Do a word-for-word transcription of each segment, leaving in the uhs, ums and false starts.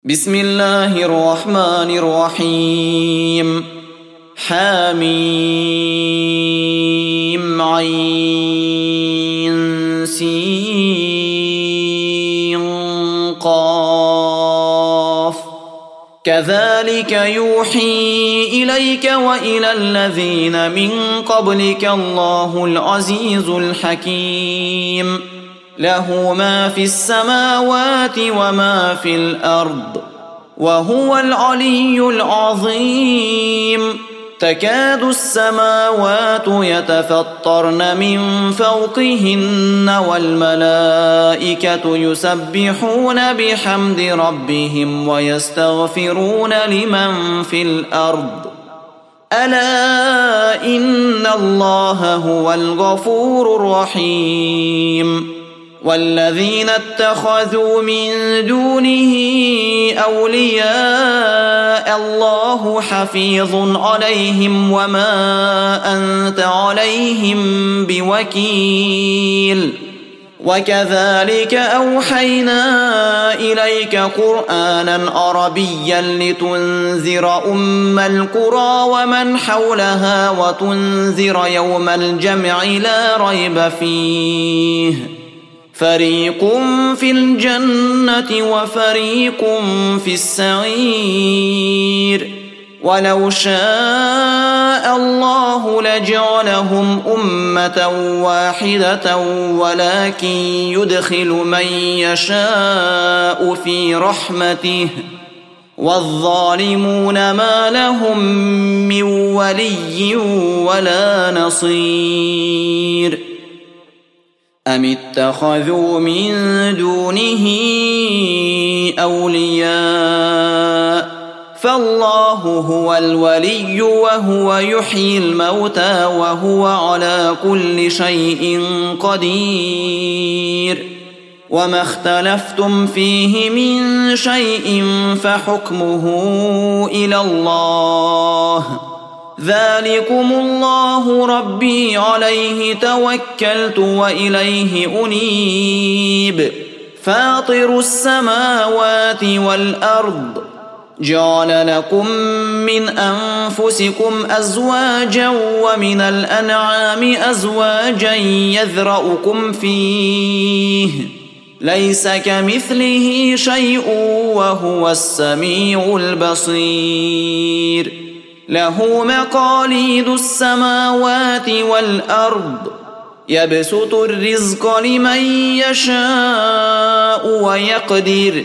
بسم الله الرحمن الرحيم. حميم عين سين قاف كذلك يوحي إليك وإلى الذين من قبلك الله العزيز الحكيم له ما في السماوات وما في الأرض وهو العلي العظيم. تكاد السماوات يتفطرن من فوقهن والملائكة يسبحون بحمد ربهم ويستغفرون لمن في الأرض ألا إن الله هو الغفور الرحيم. والذين اتخذوا من دونه أولياء الله حفيظ عليهم وما أنت عليهم بوكيل. وكذلك أوحينا إليك قرآنا عربيا لتنذر أم القرى ومن حولها وتنذر يوم الجمع لا ريب فيه فريق في الجنة وفريق في السعير. ولو شاء الله لجعلهم أمة واحدة ولكن يدخل من يشاء في رحمته والظالمون ما لهم من ولي ولا نصير. أم اتخذوا من دونه أولياء فالله هو الولي وهو يحيي الموتى وهو على كل شيء قدير. وما اختلفتم فيه من شيء فحكمه إلى الله ذلكم الله ربي عليه توكلت وإليه أنيب. فاطر السماوات والأرض جعل لكم من أنفسكم أزواجا ومن الأنعام أزواجا يذرأكم فيه ليس كمثله شيء وهو السميع البصير. له مقاليد السماوات والأرض يبسط الرزق لمن يشاء ويقدر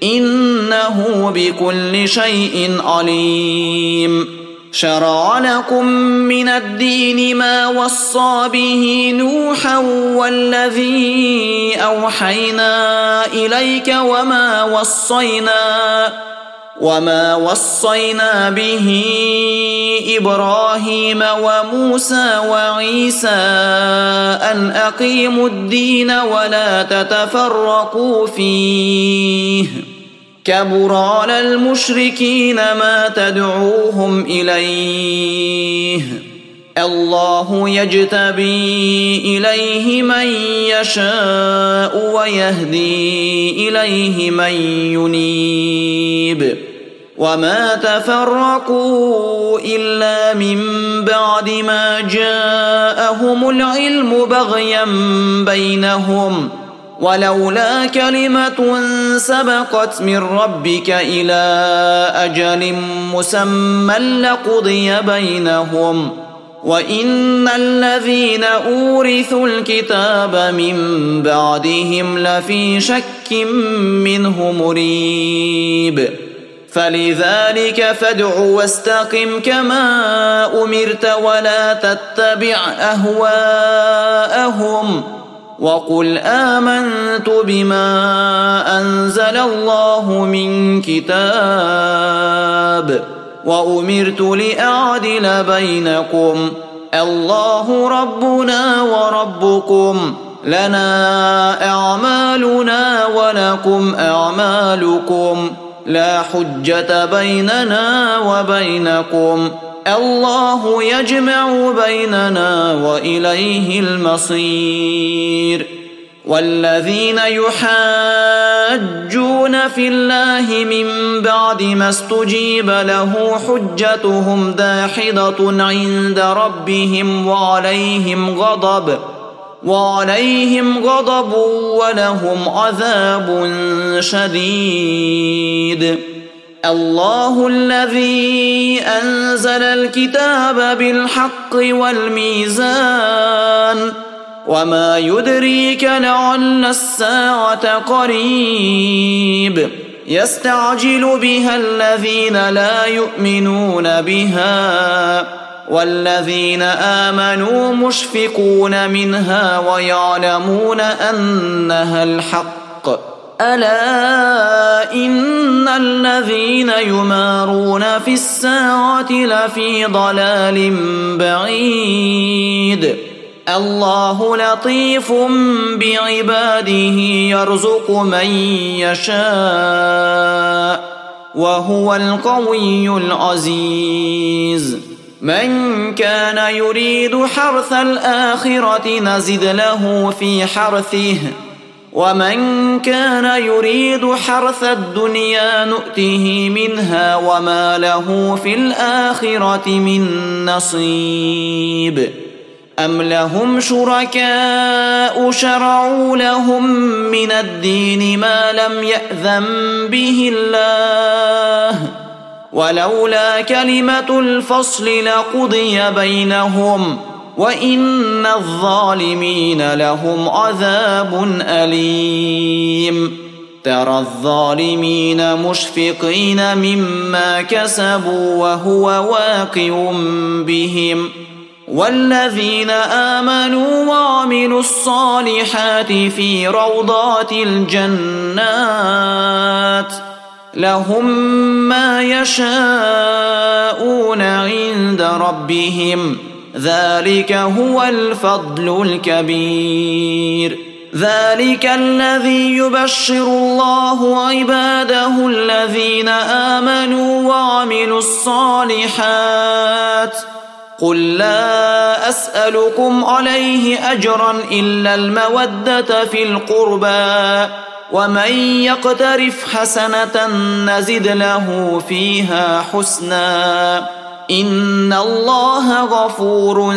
إنه بكل شيء عليم. شرع لكم من الدين ما وصى به نوحا والذي أوحينا إليك وما وصينا وما وصينا به إبراهيم وموسى وعيسى أن أقيموا الدين ولا تتفرقوا فيه كبر على المشركين ما تدعوهم إليه. الله يجتبي إليه من يشاء ويهدي إليه من ينيب. وما تفرقوا إلا من بعد ما جاءهم العلم بغيا بينهم ولولا كلمة سبقت من ربك إلى أجل مسمى لقضي بينهم وإن الذين أورثوا الكتاب من بعدهم لفي شك منه مريب. فلذلك فادع واستقم كما أمرت ولا تتبع أهواءهم وقل آمنت بما أنزل الله من كتاب وأمرت لأعدل بينكم الله ربنا وربكم لنا أعمالنا ولكم أعمالكم لا حجة بيننا وبينكم الله يجمع بيننا وإليه المصير. والذين يحاجون في الله من بعد ما استجيب له حجتهم داحضة عند ربهم وعليهم غضب وعليهم غضب ولهم عذاب شديد. الله الذي أنزل الكتاب بالحق والميزان وما يدريك لعل الساعة قريب يستعجل بها الذين لا يؤمنون بها والذين آمنوا مشفقون منها ويعلمون أنها الحق ألا إن الذين يمارون في الساعة لفي ضلال بعيد. الله لطيف بعباده يرزق من يشاء وهو القوي العزيز. من كان يريد حرث الآخرة نزد له في حرثه ومن كان يريد حرث الدنيا نؤته منها وما له في الآخرة من نصيب. أم لهم شركاء شرعوا لهم من الدين ما لم يأذن به الله ولولا كلمة الفصل لقضي بينهم وإن الظالمين لهم عذاب أليم. ترى الظالمين مشفقين مما كسبوا وهو واقع بهم والذين آمنوا وعملوا الصالحات في روضات الجنات لهم ما يشاءون عند ربهم ذلك هو الفضل الكبير. ذلك الذي يبشر الله عباده الذين آمنوا وعملوا الصالحات قل لا أسألكم عليه أجرا إلا المودة في القربى ومن يقترف حسنة نزد له فيها حسنا إن الله غفور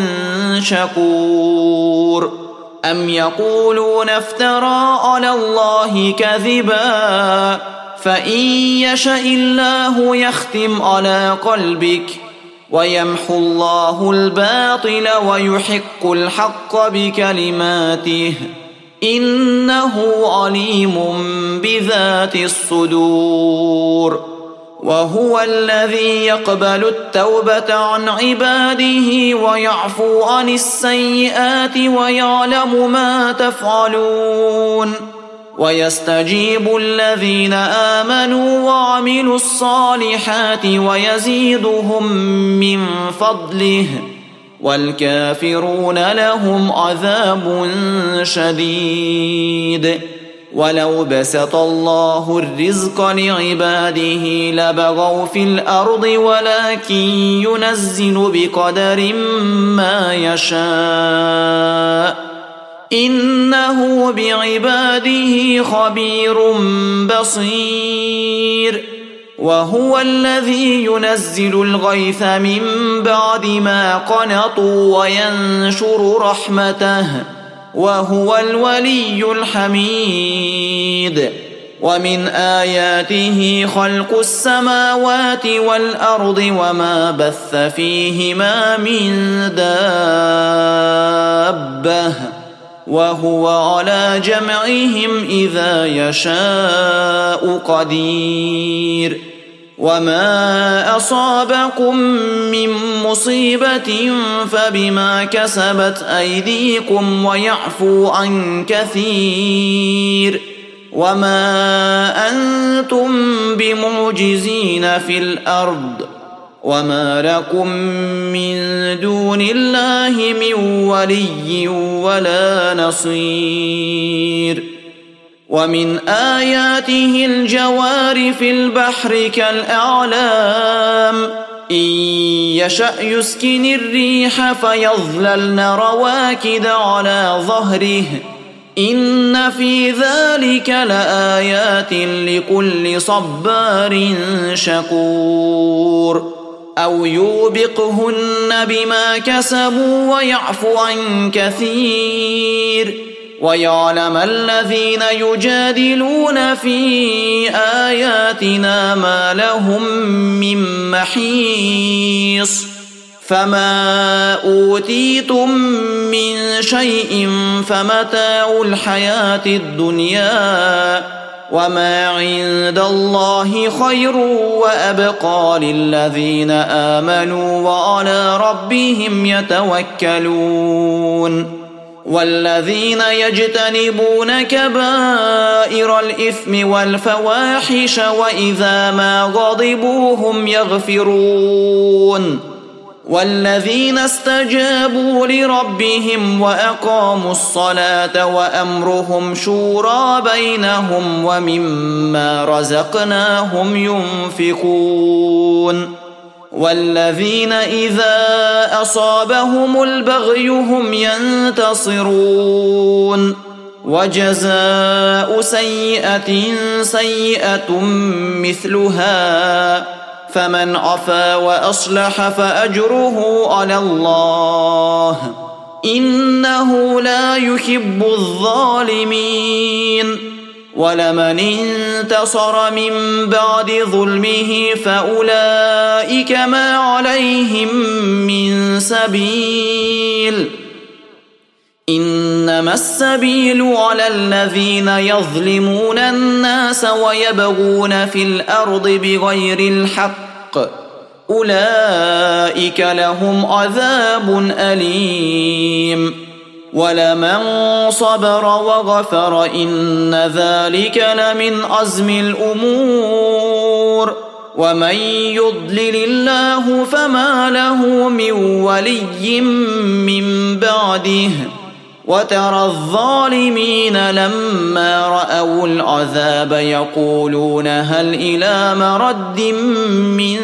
شكور. أم يقولون افترى على الله كذبا فإن يشأ الله يختم على قلبك ويمحو الله الباطل ويحق الحق بكلماته إنه عليم بذات الصدور. وهو الذي يقبل التوبة عن عباده ويعفو عن السيئات ويعلم ما تفعلون ويستجيب الذين آمنوا وعملوا الصالحات ويزيدهم من فضله والكافرون لهم عذاب شديد. ولو بسط الله الرزق لعباده لبغوا في الأرض ولكن ينزل بقدر ما يشاء إنه بعباده خبير بصير. وهو الذي ينزل الغيث من بعد ما قنطوا وينشر رحمته وهو الولي الحميد. ومن آياته خلق السماوات والأرض وما بث فيهما من دابة وهو على جمعهم إذا يشاء قدير. وما أصابكم من مصيبة فبما كسبت أيديكم ويعفو عن كثير وما أنتم بمعجزين في الأرض وما لكم من دون الله من ولي ولا نصير. ومن آياته الجوار في البحر كالأعلام إن يشأ يسكن الريح فيظللن رواكد على ظهره إن في ذلك لآيات لكل صبار شكور أو يوبقهن بما كسبوا ويعفو عن كثير ويعلم الذين يجادلون في آياتنا ما لهم من محيص فما أوتيتم من شيء فمتاع الحياة الدنيا وما عند الله خير وأبقى للذين آمنوا وعلى ربهم يتوكلون والذين يجتنبون كبائر الإثم والفواحش وإذا ما غضبوا هم يغفرون والذين استجابوا لربهم وأقاموا الصلاة وأمرهم شورى بينهم ومما رزقناهم ينفقون والذين إذا أصابهم البغي هم ينتصرون وجزاء سيئة سيئة مثلها فمن عفا وأصلح فأجره على الله إنه لا يحب الظالمين ولمن انتصر من بعد ظلمه فأولئك ما عليهم من سبيل إنما السبيل على الذين يظلمون الناس ويبغون في الأرض بغير الحق أولئك لهم عذاب أليم ولمن صبر وغفر إن ذلك لمن عزم الأمور ومن يضلل الله فما له من ولي من بعده وترى الظالمين لما رأوا العذاب يقولون هل إلى مرد من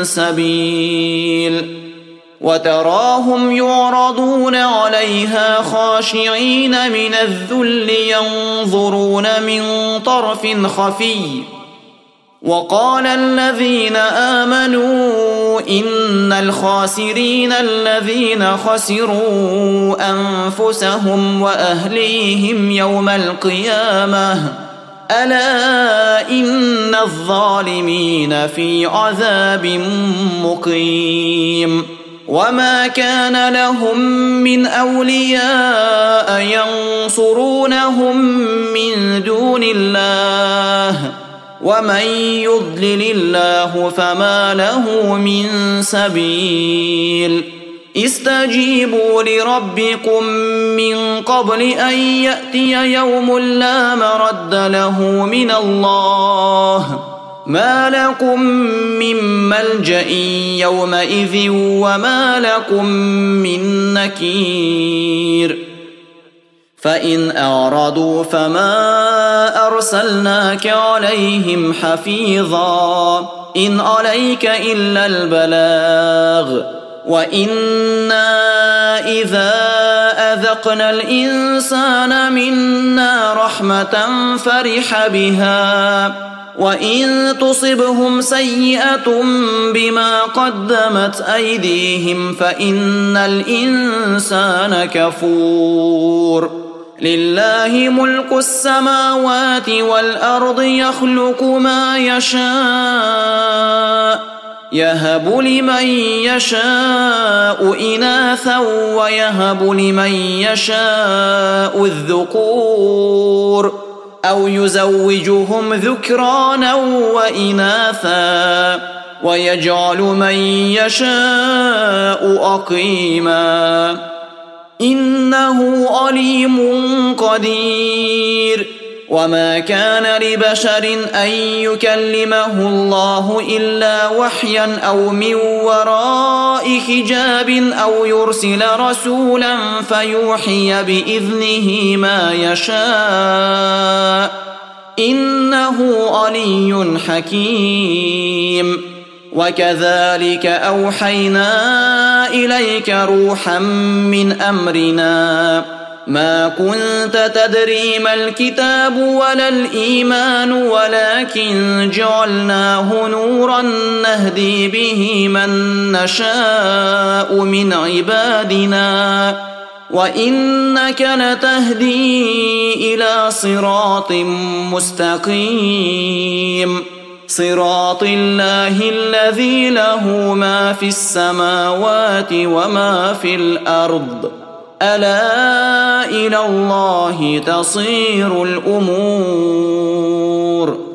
سبيل وتراهم يعرضون عليها خاشعين من الذل ينظرون من طرف خفي وقال الذين آمنوا إن الخاسرين الذين خسروا أنفسهم وأهليهم يوم القيامة ألا إن الظالمين في عذاب مقيم وما كان لهم من أولياء ينصرونهم من دون الله ومن يضلل الله فما له من سبيل استجيبوا لربكم من قبل أن يأتي يوم لا مرد له من الله ما لكم من ملجأ يومئذ وما لكم من نكير فإن أعرضوا فما أرسلناك عليهم حفيظا إن عليك إلا البلاغ وإنا إذا أذقنا الإنسان منا رحمة فرح بها وإن تصبهم سيئة بما قدمت أيديهم فإن الإنسان كفور لله ملك السماوات والأرض يخلق ما يشاء يهب لمن يشاء إناثا ويهب لمن يشاء الذكور أو يزوجهم ذكرانا وإناثا ويجعل من يشاء عقيما إنه عليم قدير وما كان لبشر أن يكلمه الله إلا وحيا أو من وراء حجاب أو يرسل رسولا فيوحي بإذنه ما يشاء إنه علي حكيم وكذلك أوحينا إليك روحا من أمرنا ما كنت تدري ما الكتاب ولا الإيمان ولكن جعلناه نورا نهدي به من نشاء من عبادنا وإنك لتهدي إلى صراط مستقيم صراط الله الذي له ما في السماوات وما في الأرض ألا إلى الله تصير الأمور